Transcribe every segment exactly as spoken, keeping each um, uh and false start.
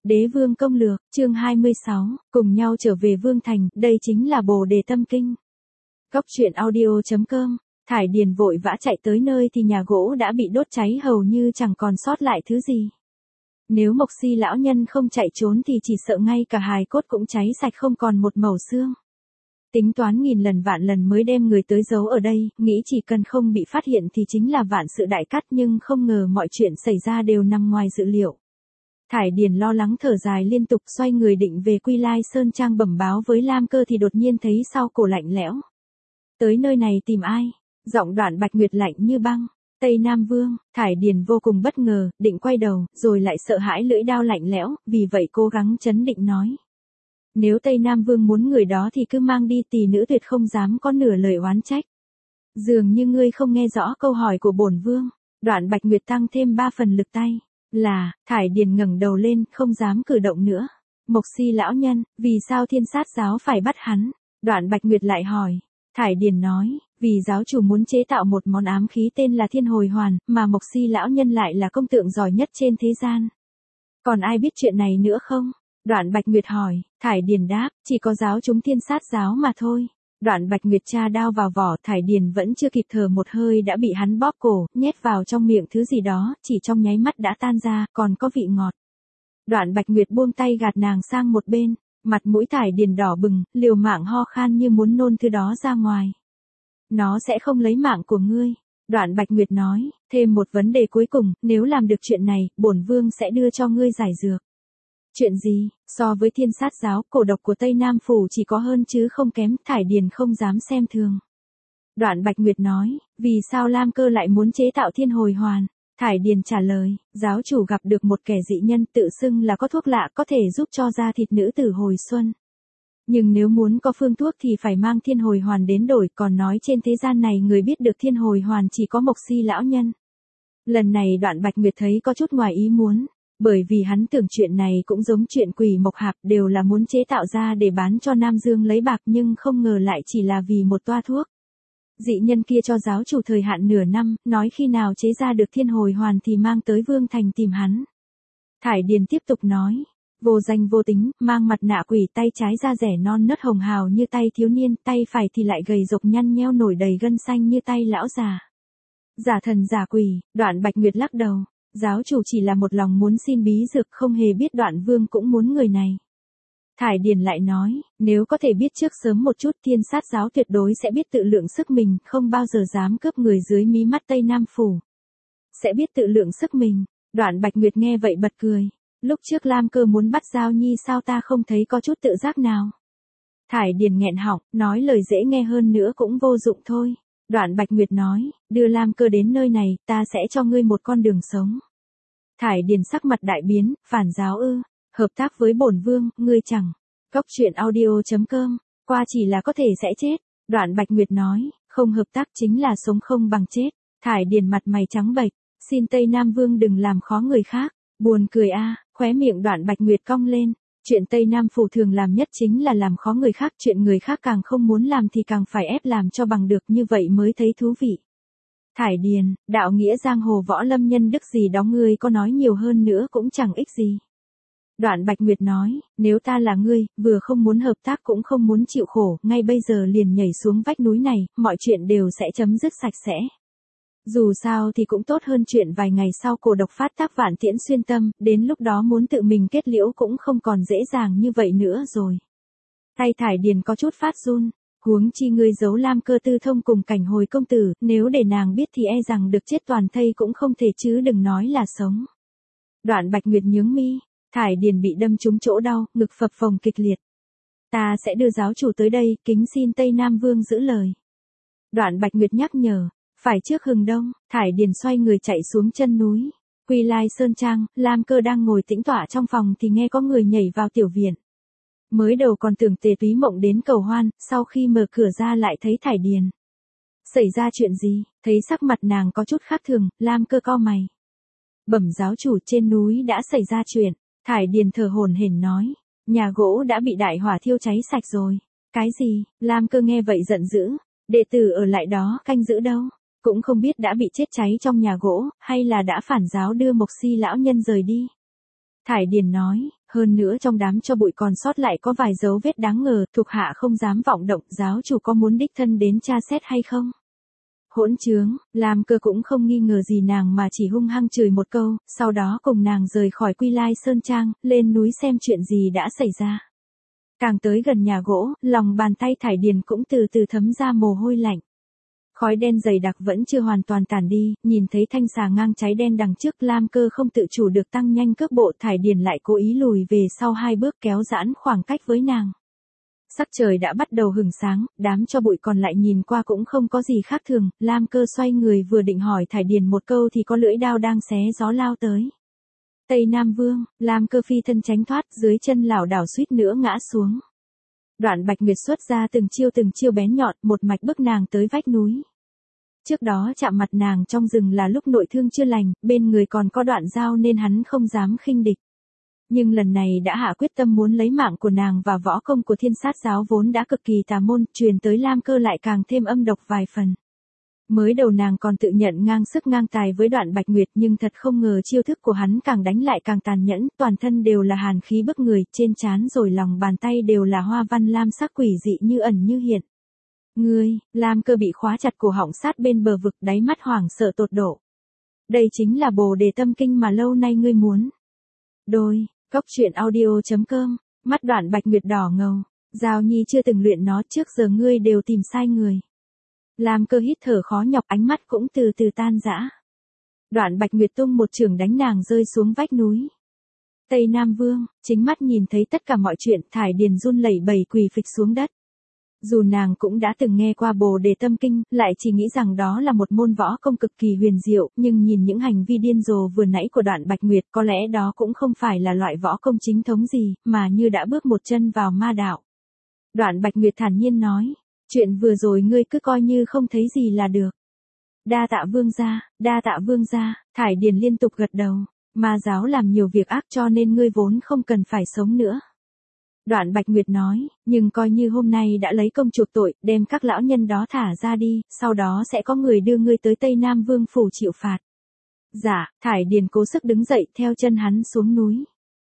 Đế vương công lược, chương hai mươi sáu, cùng nhau trở về Vương Thành, đây chính là Bồ Đề Tâm Kinh. Cốc truyện audio chấm com, Thải Điền vội vã chạy tới nơi thì nhà gỗ đã bị đốt cháy hầu như chẳng còn sót lại thứ gì. Nếu Mộc Si lão nhân không chạy trốn thì chỉ sợ ngay cả hài cốt cũng cháy sạch không còn một mẩu xương. Tính toán nghìn lần vạn lần mới đem người tới giấu ở đây, nghĩ chỉ cần không bị phát hiện thì chính là vạn sự đại cát, nhưng không ngờ mọi chuyện xảy ra đều nằm ngoài dự liệu. Thải Điền lo lắng thở dài liên tục, xoay người định về Quy Lai Sơn Trang bẩm báo với Lam Cơ thì đột nhiên thấy sau cổ lạnh lẽo. Tới nơi này tìm ai? Giọng Đoạn Bạch Nguyệt lạnh như băng. Tây Nam Vương. Thải Điền vô cùng bất ngờ, định quay đầu, rồi lại sợ hãi lưỡi đao lạnh lẽo, vì vậy cố gắng trấn định nói. Nếu Tây Nam Vương muốn người đó thì cứ mang đi, tỷ nữ tuyệt không dám có nửa lời oán trách. Dường như ngươi không nghe rõ câu hỏi của bổn vương. Đoạn Bạch Nguyệt tăng thêm ba phần lực tay. Là, Thải Điền ngẩng đầu lên, không dám cử động nữa. Mộc Si lão nhân, vì sao Thiên Sát giáo phải bắt hắn? Đoạn Bạch Nguyệt lại hỏi. Thải Điền nói, vì giáo chủ muốn chế tạo một món ám khí tên là Thiên Hồi Hoàn, mà Mộc Si lão nhân lại là công tượng giỏi nhất trên thế gian. Còn ai biết chuyện này nữa không? Đoạn Bạch Nguyệt hỏi. Thải Điền đáp, chỉ có giáo chúng Thiên Sát giáo mà thôi. Đoạn Bạch Nguyệt tra đao vào vỏ, Thải Điền vẫn chưa kịp thở một hơi đã bị hắn bóp cổ, nhét vào trong miệng thứ gì đó, chỉ trong nháy mắt đã tan ra, còn có vị ngọt. Đoạn Bạch Nguyệt buông tay gạt nàng sang một bên, mặt mũi Thải Điền đỏ bừng, liều mạng ho khan như muốn nôn thứ đó ra ngoài. Nó sẽ không lấy mạng của ngươi. Đoạn Bạch Nguyệt nói, thêm một vấn đề cuối cùng, nếu làm được chuyện này, bổn vương sẽ đưa cho ngươi giải dược. Chuyện gì? So với Thiên Sát giáo, cổ độc của Tây Nam Phủ chỉ có hơn chứ không kém, Thải Điền không dám xem thường. Đoạn Bạch Nguyệt nói, vì sao Lam Cơ lại muốn chế tạo Thiên Hồi Hoàn? Thải Điền trả lời, giáo chủ gặp được một kẻ dị nhân tự xưng là có thuốc lạ có thể giúp cho da thịt nữ tử hồi xuân. Nhưng nếu muốn có phương thuốc thì phải mang Thiên Hồi Hoàn đến đổi, còn nói trên thế gian này người biết được Thiên Hồi Hoàn chỉ có Mộc Si lão nhân. Lần này Đoạn Bạch Nguyệt thấy có chút ngoài ý muốn. Bởi vì hắn tưởng chuyện này cũng giống chuyện Quỷ Mộc Hạp, đều là muốn chế tạo ra để bán cho Nam Dương lấy bạc, nhưng không ngờ lại chỉ là vì một toa thuốc. Dị nhân kia cho giáo chủ thời hạn nửa năm, nói khi nào chế ra được Thiên Hồi Hoàn thì mang tới Vương Thành tìm hắn. Thải Điền tiếp tục nói, vô danh vô tính, mang mặt nạ quỷ, tay trái da rẻ non nớt hồng hào như tay thiếu niên, tay phải thì lại gầy rộc nhăn nheo nổi đầy gân xanh như tay lão già. Giả thần giả quỷ. Đoạn Bạch Nguyệt lắc đầu. Giáo chủ chỉ là một lòng muốn xin bí dược, không hề biết Đoạn Vương cũng muốn người này. Thải Điền lại nói, nếu có thể biết trước sớm một chút, Thiên Sát giáo tuyệt đối sẽ biết tự lượng sức mình, không bao giờ dám cướp người dưới mí mắt Tây Nam Phủ. Sẽ biết tự lượng sức mình. Đoạn Bạch Nguyệt nghe vậy bật cười. Lúc trước Lam Cơ muốn bắt Giao Nhi sao ta không thấy có chút tự giác nào? Thải Điền nghẹn họng, nói lời dễ nghe hơn nữa cũng vô dụng thôi. Đoạn Bạch Nguyệt nói, đưa Lam Cơ đến nơi này, ta sẽ cho ngươi một con đường sống. Thải Điền sắc mặt đại biến, phản giáo ư? Hợp tác với bổn vương, ngươi chẳng. Cốc truyện audio chấm com, qua chỉ là có thể sẽ chết. Đoạn Bạch Nguyệt nói, không hợp tác chính là sống không bằng chết. Thải Điền mặt mày trắng bệch, xin Tây Nam Vương đừng làm khó người khác. Buồn cười a, khóe miệng Đoạn Bạch Nguyệt cong lên. Chuyện Tây Nam Phủ thường làm nhất chính là làm khó người khác, chuyện người khác càng không muốn làm thì càng phải ép làm cho bằng được, như vậy mới thấy thú vị. Thải Điền, đạo nghĩa giang hồ võ lâm nhân đức gì đó ngươi có nói nhiều hơn nữa cũng chẳng ích gì. Đoạn Bạch Nguyệt nói, nếu ta là ngươi, vừa không muốn hợp tác cũng không muốn chịu khổ, ngay bây giờ liền nhảy xuống vách núi này, mọi chuyện đều sẽ chấm dứt sạch sẽ. Dù sao thì cũng tốt hơn chuyện vài ngày sau cổ độc phát tác vạn tiễn xuyên tâm, đến lúc đó muốn tự mình kết liễu cũng không còn dễ dàng như vậy nữa rồi. Tay Thải Điền có chút phát run, huống chi ngươi giấu Lam Cơ tư thông cùng Cảnh Hồi công tử, nếu để nàng biết thì e rằng được chết toàn thây cũng không thể chứ đừng nói là sống. Đoạn Bạch Nguyệt nhướng mi, Thải Điền bị đâm trúng chỗ đau, ngực phập phồng kịch liệt. Ta sẽ đưa giáo chủ tới đây, kính xin Tây Nam Vương giữ lời. Đoạn Bạch Nguyệt nhắc nhở. Phải trước hừng đông, Thải Điền xoay người chạy xuống chân núi. Quy Lai Sơn Trang, Lam Cơ đang ngồi tĩnh tọa trong phòng thì nghe có người nhảy vào tiểu viện. Mới đầu còn tưởng Tề Túy Mộng đến cầu hoan, sau khi mở cửa ra lại thấy Thải Điền. Xảy ra chuyện gì? Thấy sắc mặt nàng có chút khác thường, Lam Cơ cau mày. Bẩm giáo chủ, trên núi đã xảy ra chuyện. Thải Điền thở hổn hển nói, nhà gỗ đã bị đại hỏa thiêu cháy sạch rồi. Cái gì? Lam Cơ nghe vậy giận dữ. Đệ tử ở lại đó canh giữ đâu? Cũng không biết đã bị chết cháy trong nhà gỗ, hay là đã phản giáo đưa Mộc Si lão nhân rời đi. Thải Điền nói, Hơn nữa trong đám cho bụi còn sót lại có vài dấu vết đáng ngờ, thuộc hạ không dám vọng động, giáo chủ có muốn đích thân đến tra xét hay không? Hỗn trướng, Lam Cơ cũng không nghi ngờ gì nàng mà chỉ hung hăng chửi một câu, sau đó cùng nàng rời khỏi Quy Lai Sơn Trang, lên núi xem chuyện gì đã xảy ra. Càng tới gần nhà gỗ, lòng bàn tay Thải Điền cũng từ từ thấm ra mồ hôi lạnh. Khói đen dày đặc vẫn chưa hoàn toàn tàn đi, nhìn thấy thanh xà ngang cháy đen đằng trước, Lam Cơ không tự chủ được tăng nhanh cước bộ, Thải Điền lại cố ý lùi về sau hai bước kéo giãn khoảng cách với nàng. Sắc trời đã bắt đầu hửng sáng, đám cho bụi còn lại nhìn qua cũng không có gì khác thường, Lam Cơ xoay người vừa định hỏi Thải Điền một câu thì có lưỡi đao đang xé gió lao tới. Tây Nam Vương, Lam Cơ phi thân tránh thoát, dưới chân lảo đảo suýt nữa ngã xuống. Đoạn Bạch Nguyệt xuất ra từng chiêu từng chiêu bén nhọn, một mạch bức nàng tới vách núi. Trước đó chạm mặt nàng trong rừng là lúc nội thương chưa lành, bên người còn có đoạn dao nên hắn không dám khinh địch. Nhưng lần này đã hạ quyết tâm muốn lấy mạng của nàng, và võ công của Thiên Sát giáo vốn đã cực kỳ tà môn, truyền tới Lam Cơ lại càng thêm âm độc vài phần. Mới đầu nàng còn tự nhận ngang sức ngang tài với Đoạn Bạch Nguyệt, nhưng thật không ngờ chiêu thức của hắn càng đánh lại càng tàn nhẫn, toàn thân đều là hàn khí bức người, trên trán rồi lòng bàn tay đều là hoa văn lam sắc quỷ dị như ẩn như hiện. Ngươi, Lam Cơ bị khóa chặt cổ họng sát bên bờ vực, đáy mắt hoảng sợ tột độ. Đây chính là Bồ Đề Tâm Kinh mà lâu nay ngươi muốn. Đôi, Cốc Truyện Audio chấm com, mắt Đoạn Bạch Nguyệt đỏ ngầu, Giao Nhi chưa từng luyện nó, trước giờ ngươi đều tìm sai người. Lam Cơ hít thở khó nhọc, ánh mắt cũng từ từ tan rã. Đoạn Bạch Nguyệt tung một chưởng đánh nàng rơi xuống vách núi. Tây Nam Vương, chính mắt nhìn thấy tất cả mọi chuyện, Thải Điền run lẩy bẩy quỳ phịch xuống đất. Dù nàng cũng đã từng nghe qua Bồ Đề Tâm Kinh, lại chỉ nghĩ rằng đó là một môn võ công cực kỳ huyền diệu, nhưng nhìn những hành vi điên rồ vừa nãy của Đoạn Bạch Nguyệt, có lẽ đó cũng không phải là loại võ công chính thống gì, mà như đã bước một chân vào ma đạo. Đoạn Bạch Nguyệt thản nhiên nói, chuyện vừa rồi ngươi cứ coi như không thấy gì là được. Đa tạ vương gia, đa tạ vương gia, Thải Điền liên tục gật đầu, ma giáo làm nhiều việc ác cho nên ngươi vốn không cần phải sống nữa. Đoạn Bạch Nguyệt nói, nhưng coi như hôm nay đã lấy công chuộc tội, đem các lão nhân đó thả ra đi, sau đó sẽ có người đưa ngươi tới Tây Nam Vương phủ chịu phạt. Dạ, Thải Điền cố sức đứng dậy, theo chân hắn xuống núi.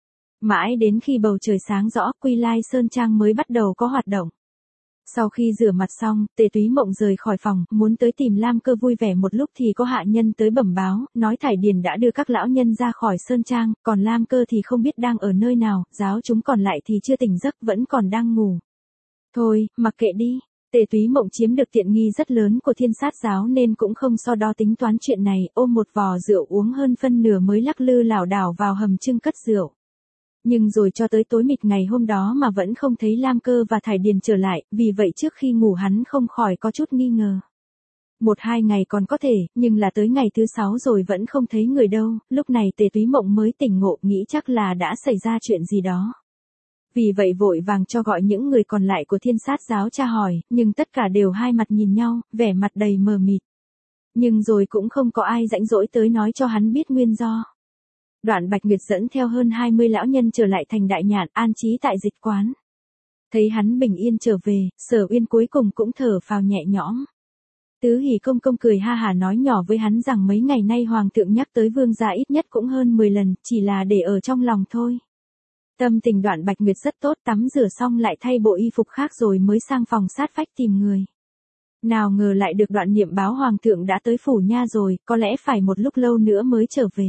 Mãi đến khi bầu trời sáng rõ, Quy Lai Sơn Trang mới bắt đầu có hoạt động. Sau khi rửa mặt xong, Tề Túy Mộng rời khỏi phòng, muốn tới tìm Lam Cơ vui vẻ một lúc thì có hạ nhân tới bẩm báo, nói Thải Điền đã đưa các lão nhân ra khỏi Sơn Trang, còn Lam Cơ thì không biết đang ở nơi nào, giáo chúng còn lại thì chưa tỉnh giấc, vẫn còn đang ngủ. Thôi, mặc kệ đi, Tề Túy Mộng chiếm được tiện nghi rất lớn của Thiên Sát giáo nên cũng không so đo tính toán chuyện này, ôm một vò rượu uống hơn phân nửa mới lắc lư lảo đảo vào hầm trưng cất rượu. Nhưng rồi cho tới tối mịt ngày hôm đó mà vẫn không thấy Lam Cơ và Thải Điền trở lại, vì vậy trước khi ngủ hắn không khỏi có chút nghi ngờ. Một hai ngày còn có thể, nhưng là tới ngày thứ sáu rồi vẫn không thấy người đâu, lúc này Tề Túy Mộng mới tỉnh ngộ, nghĩ chắc là đã xảy ra chuyện gì đó. Vì vậy vội vàng cho gọi những người còn lại của Thiên Sát giáo tra hỏi, nhưng tất cả đều hai mặt nhìn nhau, vẻ mặt đầy mờ mịt. Nhưng rồi cũng không có ai rãnh rỗi tới nói cho hắn biết nguyên do. Đoạn Bạch Nguyệt dẫn theo hơn hai mươi lão nhân trở lại thành Đại Nhạn, an trí tại dịch quán. Thấy hắn bình yên trở về, Sở Uyên cuối cùng cũng thở phào nhẹ nhõm. Tứ Hỷ công công cười ha hả nói nhỏ với hắn rằng mấy ngày nay hoàng thượng nhắc tới vương gia ít nhất cũng hơn mười lần, chỉ là để ở trong lòng thôi. Tâm tình Đoạn Bạch Nguyệt rất tốt, tắm rửa xong lại thay bộ y phục khác rồi mới sang phòng sát vách tìm người. Nào ngờ lại được Đoạn Niệm báo hoàng thượng đã tới phủ nha rồi, có lẽ phải một lúc lâu nữa mới trở về.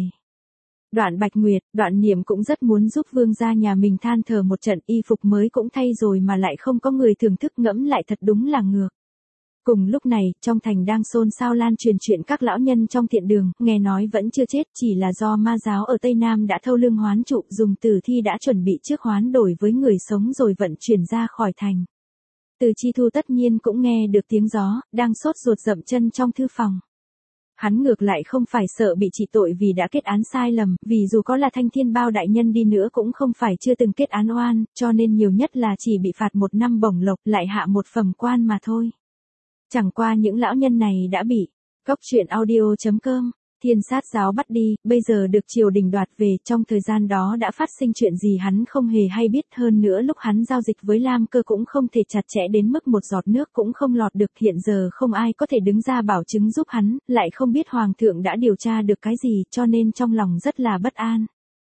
Đoạn Bạch Nguyệt, Đoạn Niệm cũng rất muốn giúp vương gia nhà mình than thở một trận, y phục mới cũng thay rồi mà lại không có người thưởng thức, ngẫm lại thật đúng là ngược. Cùng lúc này, trong thành đang xôn xao lan truyền chuyện các lão nhân trong thiện đường, nghe nói vẫn chưa chết, chỉ là do ma giáo ở Tây Nam đã thâu lương hoán trụ, dùng tử thi đã chuẩn bị trước hoán đổi với người sống rồi vận chuyển ra khỏi thành. Từ Chi Thu tất nhiên cũng nghe được tiếng gió, đang sốt ruột dậm chân trong thư phòng. Hắn ngược lại không phải sợ bị trị tội vì đã kết án sai lầm, vì dù có là Thanh Thiên Bao đại nhân đi nữa cũng không phải chưa từng kết án oan, cho nên nhiều nhất là chỉ bị phạt một năm bổng lộc, lại hạ một phẩm quan mà thôi. Chẳng qua những lão nhân này đã bị Cốc Truyện Audio chấm com, Thiên Sát giáo bắt đi, bây giờ được triều đình đoạt về, trong thời gian đó đã phát sinh chuyện gì hắn không hề hay biết, hơn nữa lúc hắn giao dịch với Lam Cơ cũng không thể chặt chẽ đến mức một giọt nước cũng không lọt được, hiện giờ không ai có thể đứng ra bảo chứng giúp hắn, lại không biết hoàng thượng đã điều tra được cái gì, cho nên trong lòng rất là bất an.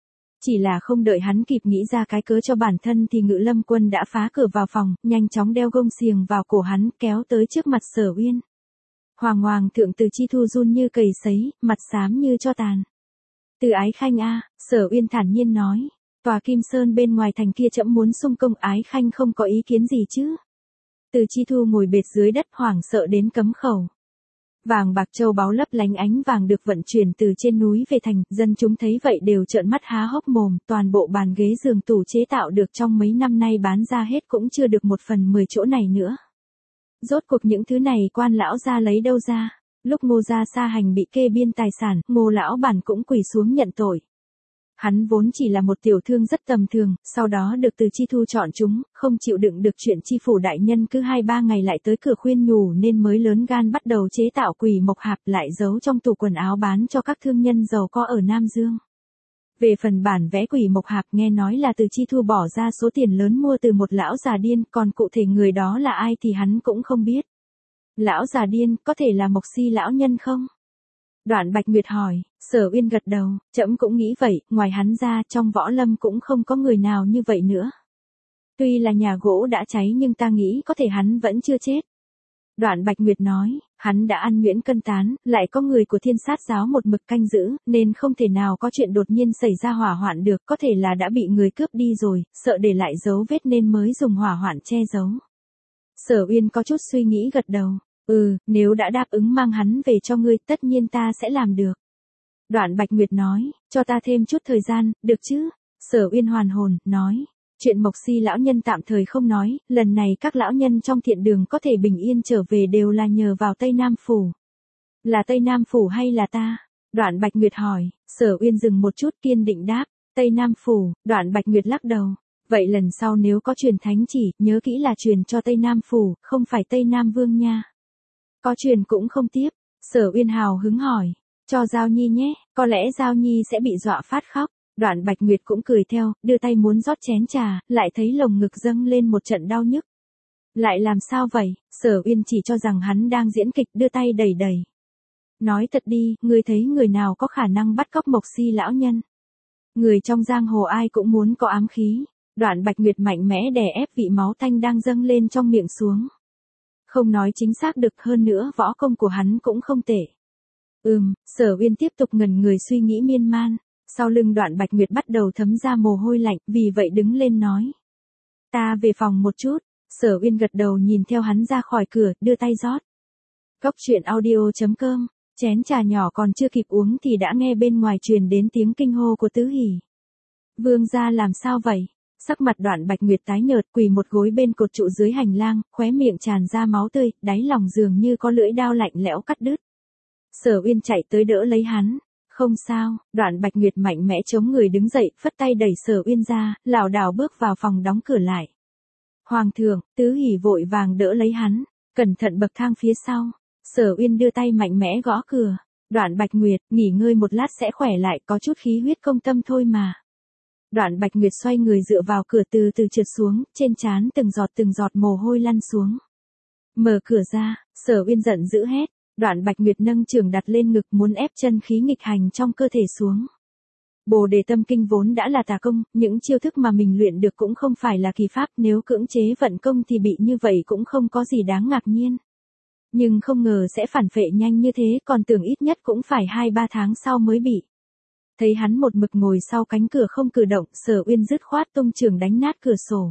Chỉ là không đợi hắn kịp nghĩ ra cái cớ cho bản thân thì Ngự Lâm Quân đã phá cửa vào phòng, nhanh chóng đeo gông xiềng vào cổ hắn, kéo tới trước mặt Sở Uyên. Hoàng Hoàng thượng Từ Chi Thu run như cầy sấy, mặt xám như tro tàn. Từ Ái Khanh a, Sở Uyên thản nhiên nói, tòa Kim Sơn bên ngoài thành kia trẫm muốn xung công, Ái Khanh không có ý kiến gì chứ? Từ Chi Thu ngồi bệt dưới đất hoảng sợ đến cấm khẩu. Vàng bạc châu báu lấp lánh ánh vàng được vận chuyển từ trên núi về thành, dân chúng thấy vậy đều trợn mắt há hốc mồm, toàn bộ bàn ghế giường tủ chế tạo được trong mấy năm nay bán ra hết cũng chưa được một phần mười chỗ này nữa. Rốt cuộc những thứ này quan lão gia lấy đâu ra? Lúc Ngô gia sa hành bị kê biên tài sản, Ngô lão bản cũng quỳ xuống nhận tội. Hắn vốn chỉ là một tiểu thương rất tầm thường, sau đó được Từ Chi Thu chọn chúng, không chịu đựng được chuyện chi phủ đại nhân cứ hai ba ngày lại tới cửa khuyên nhủ nên mới lớn gan bắt đầu chế tạo quỷ mộc hạp lại giấu trong tủ quần áo bán cho các thương nhân giàu có ở Nam Dương. Về phần bản vẽ quỷ mộc hạp nghe nói là Từ Chi Thu bỏ ra số tiền lớn mua từ một lão già điên, còn cụ thể người đó là ai thì hắn cũng không biết. Lão già điên, có thể là Mộc Si lão nhân không? Đoạn Bạch Nguyệt hỏi. Sở Uyên gật đầu, trẫm cũng nghĩ vậy, ngoài hắn ra trong võ lâm cũng không có người nào như vậy nữa. Tuy là nhà gỗ đã cháy nhưng ta nghĩ có thể hắn vẫn chưa chết. Đoạn Bạch Nguyệt nói, hắn đã ăn nhuyễn cân tán, lại có người của Thiên Sát giáo một mực canh giữ, nên không thể nào có chuyện đột nhiên xảy ra hỏa hoạn được, có thể là đã bị người cướp đi rồi, sợ để lại dấu vết nên mới dùng hỏa hoạn che giấu. Sở Uyên có chút suy nghĩ gật đầu, ừ, nếu đã đáp ứng mang hắn về cho ngươi, tất nhiên ta sẽ làm được. Đoạn Bạch Nguyệt nói, cho ta thêm chút thời gian, được chứ? Sở Uyên hoàn hồn, nói, chuyện Mộc Si lão nhân tạm thời không nói, lần này các lão nhân trong thiện đường có thể bình yên trở về đều là nhờ vào Tây Nam Phủ. Là Tây Nam Phủ hay là ta? Đoạn Bạch Nguyệt hỏi. Sở Uyên dừng một chút kiên định đáp, Tây Nam Phủ. Đoạn Bạch Nguyệt lắc đầu, vậy lần sau nếu có truyền thánh chỉ, nhớ kỹ là truyền cho Tây Nam Phủ, không phải Tây Nam Vương nha. Có truyền cũng không tiếp. Sở Uyên hào hứng hỏi, cho Giao Nhi nhé, có lẽ Giao Nhi sẽ bị dọa phát khóc. Đoạn Bạch Nguyệt cũng cười theo, đưa tay muốn rót chén trà, lại thấy lồng ngực dâng lên một trận đau nhức. Lại làm sao vậy? Sở Uyên chỉ cho rằng hắn đang diễn kịch, đưa tay đẩy đẩy. Nói thật đi, ngươi thấy người nào có khả năng bắt cóc Mộc Si lão nhân? Người trong giang hồ ai cũng muốn có ám khí. Đoạn Bạch Nguyệt mạnh mẽ đè ép vị máu tanh đang dâng lên trong miệng xuống. Không nói chính xác được, hơn nữa võ công của hắn cũng không tệ. Ừm, Sở Uyên tiếp tục ngẩn người suy nghĩ miên man. Sau lưng Đoạn Bạch Nguyệt bắt đầu thấm ra mồ hôi lạnh, vì vậy đứng lên nói. Ta về phòng một chút. Sở Uyên gật đầu nhìn theo hắn ra khỏi cửa, đưa tay rót. Cốc truyện audio chấm com, chén trà nhỏ còn chưa kịp uống thì đã nghe bên ngoài truyền đến tiếng kinh hô của Tứ Hỉ. Vương gia làm sao vậy? Sắc mặt Đoạn Bạch Nguyệt tái nhợt, quỳ một gối bên cột trụ dưới hành lang, khóe miệng tràn ra máu tươi, đáy lòng dường như có lưỡi dao lạnh lẽo cắt đứt. Sở Uyên chạy tới đỡ lấy hắn. Không sao. Đoạn Bạch Nguyệt mạnh mẽ chống người đứng dậy, phất tay đẩy Sở Uyên ra, lảo đảo bước vào phòng đóng cửa lại. Hoàng thượng. Tứ Hỉ vội vàng đỡ lấy hắn, cẩn thận bậc thang phía sau. Sở Uyên đưa tay mạnh mẽ gõ cửa. Đoạn Bạch Nguyệt, nghỉ ngơi một lát sẽ khỏe lại, có chút khí huyết công tâm thôi mà. Đoạn Bạch Nguyệt xoay người dựa vào cửa từ từ trượt xuống, trên trán từng giọt từng giọt mồ hôi lăn xuống. Mở cửa ra. Sở Uyên giận dữ hét. Đoạn Bạch Nguyệt nâng chưởng đặt lên ngực muốn ép chân khí nghịch hành trong cơ thể xuống. Bồ Đề Tâm Kinh vốn đã là tà công, những chiêu thức mà mình luyện được cũng không phải là kỳ pháp, nếu cưỡng chế vận công thì bị như vậy cũng không có gì đáng ngạc nhiên. Nhưng không ngờ sẽ phản phệ nhanh như thế, còn tưởng ít nhất cũng phải hai ba tháng sau mới bị. Thấy hắn một mực ngồi sau cánh cửa không cử động, Sở Uyên dứt khoát tung chưởng đánh nát cửa sổ.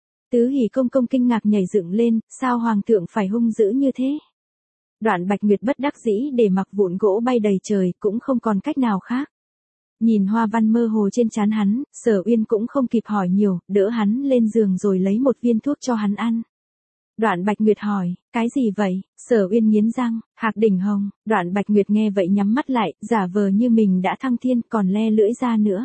Tứ Hỉ công công kinh ngạc nhảy dựng lên, sao hoàng thượng phải hung dữ như thế? Đoạn Bạch Nguyệt bất đắc dĩ để mặc vụn gỗ bay đầy trời, cũng không còn cách nào khác. Nhìn hoa văn mơ hồ trên trán hắn, Sở Uyên cũng không kịp hỏi nhiều, đỡ hắn lên giường rồi lấy một viên thuốc cho hắn ăn. Đoạn Bạch Nguyệt hỏi, cái gì vậy? Sở Uyên nghiến răng, Hạc Đỉnh Hồng. Đoạn Bạch Nguyệt nghe vậy nhắm mắt lại, giả vờ như mình đã thăng thiên, còn le lưỡi ra nữa.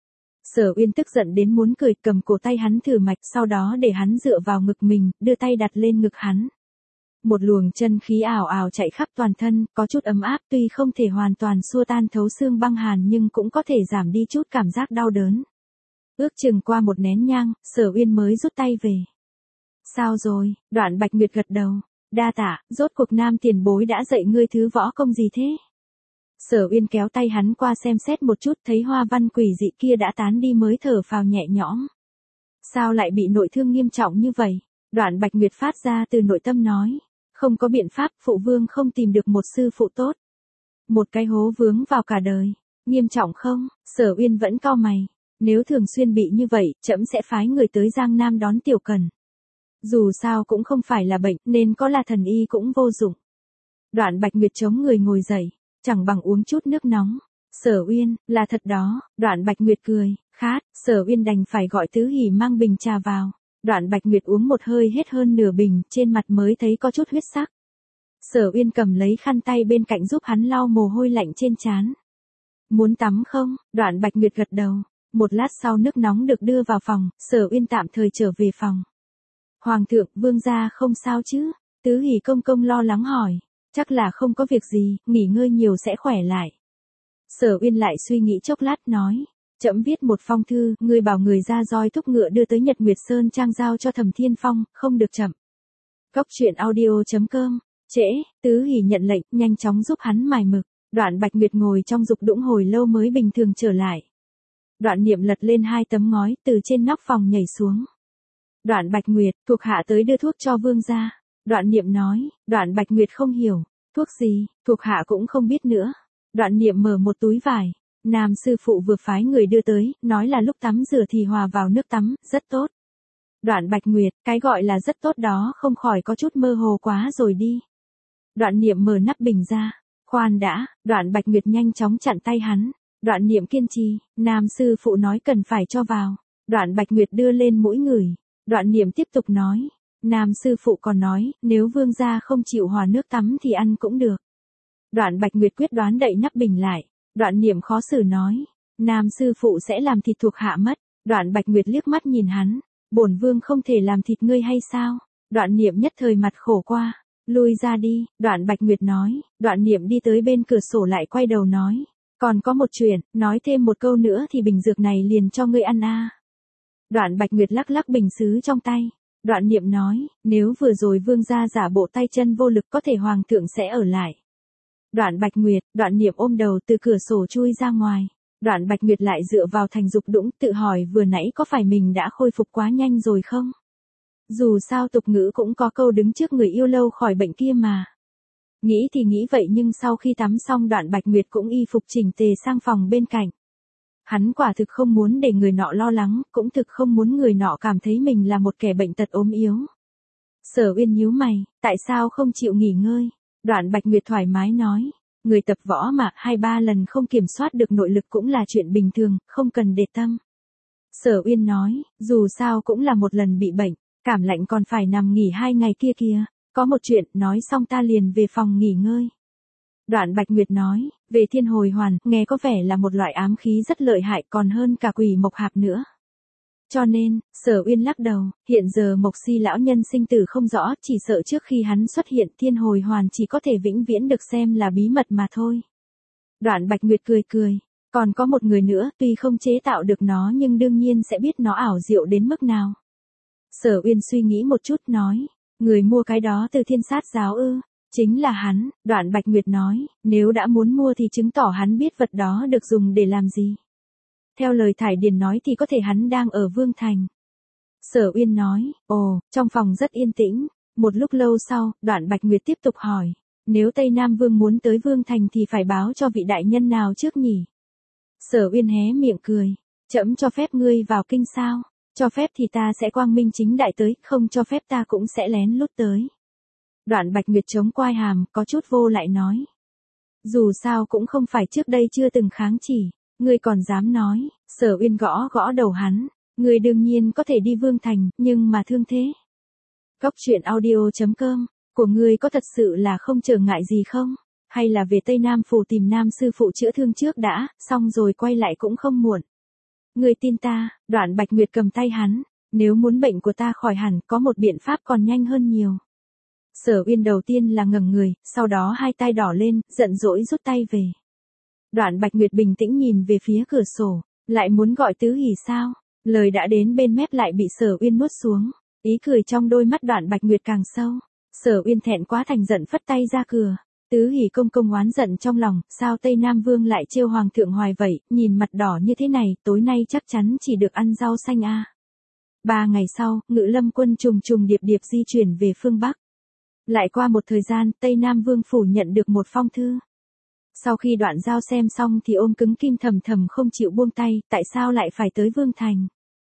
Sở Uyên tức giận đến muốn cười, cầm cổ tay hắn thử mạch, sau đó để hắn dựa vào ngực mình, đưa tay đặt lên ngực hắn. Một luồng chân khí ảo ảo chạy khắp toàn thân, có chút ấm áp, tuy không thể hoàn toàn xua tan thấu xương băng hàn nhưng cũng có thể giảm đi chút cảm giác đau đớn. Ước chừng qua một nén nhang, Sở Uyên mới rút tay về. Sao rồi? Đoạn Bạch Nguyệt gật đầu. Đa tạ, rốt cuộc Nam tiền bối đã dạy ngươi thứ võ công gì thế? Sở Uyên kéo tay hắn qua xem xét một chút, thấy hoa văn quỷ dị kia đã tán đi mới thở phào nhẹ nhõm. Sao lại bị nội thương nghiêm trọng như vậy? Đoạn Bạch Nguyệt phát ra từ nội tâm nói. Không có biện pháp, phụ vương không tìm được một sư phụ tốt. Một cái hố vướng vào cả đời. Nghiêm trọng không? Sở Uyên vẫn cau mày. Nếu thường xuyên bị như vậy, trẫm sẽ phái người tới Giang Nam đón Tiểu Cần. Dù sao cũng không phải là bệnh, nên có là thần y cũng vô dụng. Đoạn Bạch Nguyệt chống người ngồi dậy, chẳng bằng uống chút nước nóng. Sở Uyên, là thật đó. Đoạn Bạch Nguyệt cười, khát. Sở Uyên đành phải gọi Tứ Hỷ mang bình trà vào. Đoạn Bạch Nguyệt uống một hơi hết hơn nửa bình, trên mặt mới thấy có chút huyết sắc. Sở Uyên cầm lấy khăn tay bên cạnh giúp hắn lau mồ hôi lạnh trên trán. Muốn tắm không? Đoạn Bạch Nguyệt gật đầu. Một lát sau nước nóng được đưa vào phòng, Sở Uyên tạm thời trở về phòng. Hoàng thượng, vương gia không sao chứ? Tứ Hỷ công công lo lắng hỏi. Chắc là không có việc gì, nghỉ ngơi nhiều sẽ khỏe lại. Sở Uyên lại suy nghĩ chốc lát nói. Trẫm viết một phong thư, ngươi bảo người ra roi thúc ngựa đưa tới Nhật Nguyệt Sơn Trang giao cho Thẩm Thiên Phong, không được chậm. Cốc truyện audio chấm com. Trễ, Tứ Hỷ nhận lệnh, nhanh chóng giúp hắn mài mực. Đoạn Bạch Nguyệt ngồi trong dục đũng hồi lâu mới bình thường trở lại. Đoạn Niệm lật lên hai tấm ngói, từ trên nóc phòng nhảy xuống. Đoạn Bạch Nguyệt, thuộc hạ tới đưa thuốc cho vương gia. Đoạn Niệm nói. Đoạn Bạch Nguyệt không hiểu. Thuốc gì? Thuộc hạ cũng không biết nữa. Đoạn Niệm mở một túi vải. Nam sư phụ vừa phái người đưa tới, nói là lúc tắm rửa thì hòa vào nước tắm, rất tốt. Đoạn Bạch Nguyệt, cái gọi là rất tốt đó không khỏi có chút mơ hồ quá rồi đi. Đoạn Niệm mở nắp bình ra. Khoan đã. Đoạn Bạch Nguyệt nhanh chóng chặn tay hắn. Đoạn Niệm kiên trì. Nam sư phụ nói cần phải cho vào. Đoạn Bạch Nguyệt đưa lên mũi ngửi. Đoạn Niệm tiếp tục nói. Nam sư phụ còn nói, nếu vương gia không chịu hòa nước tắm thì ăn cũng được. Đoạn Bạch Nguyệt quyết đoán đậy nắp bình lại. Đoạn Niệm khó xử nói. Nam sư phụ sẽ làm thịt thuộc hạ mất. Đoạn Bạch Nguyệt liếc mắt nhìn hắn. Bổn vương không thể làm thịt ngươi hay sao? Đoạn Niệm nhất thời mặt khổ qua. Lui ra đi. Đoạn Bạch Nguyệt nói. Đoạn Niệm đi tới bên cửa sổ lại quay đầu nói. Còn có một chuyện, nói thêm một câu nữa thì bình dược này liền cho ngươi ăn a. Đoạn Bạch Nguyệt lắc lắc bình sứ trong tay. Đoạn Niệm nói. Nếu vừa rồi vương gia giả bộ tay chân vô lực có thể hoàng thượng sẽ ở lại. Đoạn Bạch Nguyệt, Đoạn Niệm ôm đầu từ cửa sổ chui ra ngoài. Đoạn Bạch Nguyệt lại dựa vào thành dục đũng, tự hỏi vừa nãy có phải mình đã khôi phục quá nhanh rồi không? Dù sao tục ngữ cũng có câu đứng trước người yêu lâu khỏi bệnh kia mà. Nghĩ thì nghĩ vậy nhưng sau khi tắm xong Đoạn Bạch Nguyệt cũng y phục chỉnh tề sang phòng bên cạnh. Hắn quả thực không muốn để người nọ lo lắng, cũng thực không muốn người nọ cảm thấy mình là một kẻ bệnh tật ốm yếu. Sở Uyên nhíu mày, tại sao không chịu nghỉ ngơi? Đoạn Bạch Nguyệt thoải mái nói. Người tập võ mà, hai ba lần không kiểm soát được nội lực cũng là chuyện bình thường, không cần để tâm. Sở Uyên nói, dù sao cũng là một lần bị bệnh, cảm lạnh còn phải nằm nghỉ hai ngày kia kìa. Có một chuyện, nói xong ta liền về phòng nghỉ ngơi. Đoạn Bạch Nguyệt nói, về thiên hồi hoàn, nghe có vẻ là một loại ám khí rất lợi hại còn hơn cả quỷ mộc hạp nữa. Cho nên, Sở Uyên lắc đầu, hiện giờ Mộc Si lão nhân sinh tử không rõ, chỉ sợ trước khi hắn xuất hiện thiên hồi hoàn chỉ có thể vĩnh viễn được xem là bí mật mà thôi. Đoạn Bạch Nguyệt cười cười, còn có một người nữa, tuy không chế tạo được nó nhưng đương nhiên sẽ biết nó ảo diệu đến mức nào. Sở Uyên suy nghĩ một chút nói, người mua cái đó từ Thiên Sát giáo ư? Chính là hắn. Đoạn Bạch Nguyệt nói, nếu đã muốn mua thì chứng tỏ hắn biết vật đó được dùng để làm gì. Theo lời Thải Điền nói thì có thể hắn đang ở Vương Thành. Sở Uyên nói, ồ, trong phòng rất yên tĩnh. Một lúc lâu sau, Đoạn Bạch Nguyệt tiếp tục hỏi, nếu Tây Nam Vương muốn tới Vương Thành thì phải báo cho vị đại nhân nào trước nhỉ? Sở Uyên hé miệng cười, trẫm cho phép ngươi vào kinh sao? Cho phép thì ta sẽ quang minh chính đại tới, không cho phép ta cũng sẽ lén lút tới. Đoạn Bạch Nguyệt chống quai hàm, có chút vô lại nói. Dù sao cũng không phải trước đây chưa từng kháng chỉ, ngươi còn dám nói. Sở Uyên gõ gõ đầu hắn, ngươi đương nhiên có thể đi Vương Thành, nhưng mà thương thế. Cốc truyện audio chấm com, của ngươi có thật sự là không trở ngại gì không? Hay là về Tây Nam Phủ tìm Nam sư phụ chữa thương trước đã, xong rồi quay lại cũng không muộn. Ngươi tin ta? Đoạn Bạch Nguyệt cầm tay hắn, nếu muốn bệnh của ta khỏi hẳn có một biện pháp còn nhanh hơn nhiều. Sở Uyên đầu tiên là ngẩng người, sau đó hai tay đỏ lên, giận dỗi rút tay về. Đoạn Bạch Nguyệt bình tĩnh nhìn về phía cửa sổ, lại muốn gọi Tứ Hỷ sao? Lời đã đến bên mép lại bị Sở Uyên nuốt xuống, ý cười trong đôi mắt Đoạn Bạch Nguyệt càng sâu. Sở Uyên thẹn quá thành giận phất tay ra cửa. Tứ Hỷ công công oán giận trong lòng, sao Tây Nam Vương lại trêu hoàng thượng hoài vậy, nhìn mặt đỏ như thế này, tối nay chắc chắn chỉ được ăn rau xanh a. Ba ngày sau, Ngự Lâm quân trùng trùng điệp điệp di chuyển về phương Bắc. Lại qua một thời gian, Tây Nam Vương phủ nhận được một phong thư. Sau khi đoạn giao xem xong thì ôm cứng Kim Thầm Thầm không chịu buông tay, tại sao lại phải tới Vương Thành?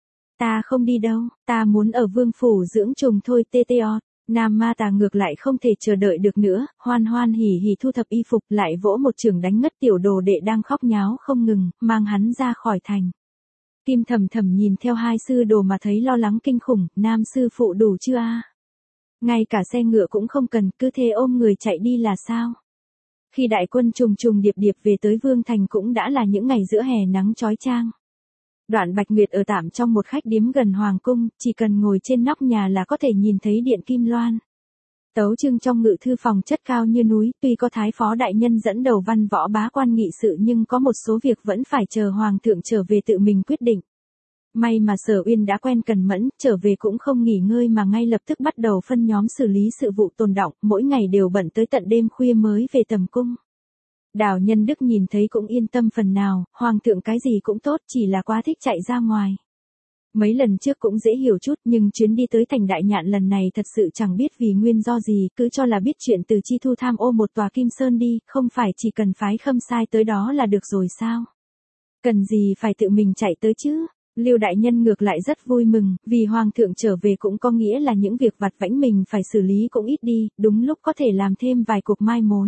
Ta không đi đâu, ta muốn ở Vương phủ dưỡng trùng thôi tê tê o. Nam Ma Tà ngược lại không thể chờ đợi được nữa, hoan hoan hỉ hỉ thu thập y phục lại vỗ một chưởng đánh ngất tiểu đồ đệ đang khóc nháo không ngừng, mang hắn ra khỏi thành. Kim Thầm Thầm nhìn theo hai sư đồ mà thấy lo lắng kinh khủng, Nam sư phụ đủ chưa a? Ngay cả xe ngựa cũng không cần, cứ thế ôm người chạy đi là sao? Khi đại quân trùng trùng điệp điệp về tới Vương Thành cũng đã là những ngày giữa hè nắng chói chang. Đoạn Bạch Nguyệt ở tạm trong một khách điếm gần Hoàng cung, chỉ cần ngồi trên nóc nhà là có thể nhìn thấy điện kim loan. Tấu chương trong ngự thư phòng chất cao như núi, tuy có thái phó đại nhân dẫn đầu văn võ bá quan nghị sự nhưng có một số việc vẫn phải chờ Hoàng thượng trở về tự mình quyết định. May mà Sở Uyên đã quen cần mẫn, trở về cũng không nghỉ ngơi mà ngay lập tức bắt đầu phân nhóm xử lý sự vụ tồn đọng, mỗi ngày đều bận tới tận đêm khuya mới về tầm cung. Đào Nhân Đức nhìn thấy cũng yên tâm phần nào, Hoàng thượng cái gì cũng tốt, chỉ là quá thích chạy ra ngoài. Mấy lần trước cũng dễ hiểu chút nhưng chuyến đi tới thành Đại Nhạn lần này thật sự chẳng biết vì nguyên do gì, cứ cho là biết chuyện từ Chi Thu tham ô một tòa Kim Sơn đi, không phải chỉ cần phái Khâm Sai tới đó là được rồi sao? Cần gì phải tự mình chạy tới chứ? Lưu đại nhân ngược lại rất vui mừng, vì Hoàng thượng trở về cũng có nghĩa là những việc vặt vãnh mình phải xử lý cũng ít đi, đúng lúc có thể làm thêm vài cuộc mai mối.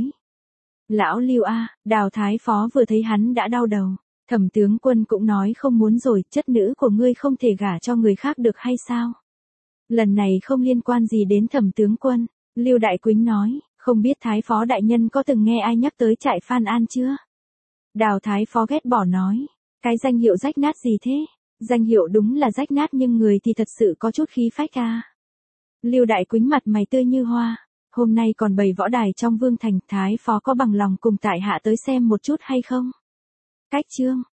Lão Lưu a, Đào Thái Phó vừa thấy hắn đã đau đầu. Thẩm tướng quân cũng nói không muốn rồi, chất nữ của ngươi không thể gả cho người khác được hay sao? Lần này không liên quan gì đến thẩm tướng quân. Lưu Đại Quýnh nói, không biết Thái Phó đại nhân có từng nghe ai nhắc tới trại Phan An chưa? Đào Thái Phó ghét bỏ nói, cái danh hiệu rách nát gì thế? Danh hiệu đúng là rách nát nhưng người thì thật sự có chút khí phách à. Lưu Đại Quýnh mặt mày tươi như hoa. Hôm nay còn bày võ đài trong Vương Thành, Thái Phó có bằng lòng cùng tại hạ tới xem một chút hay không? Cách chương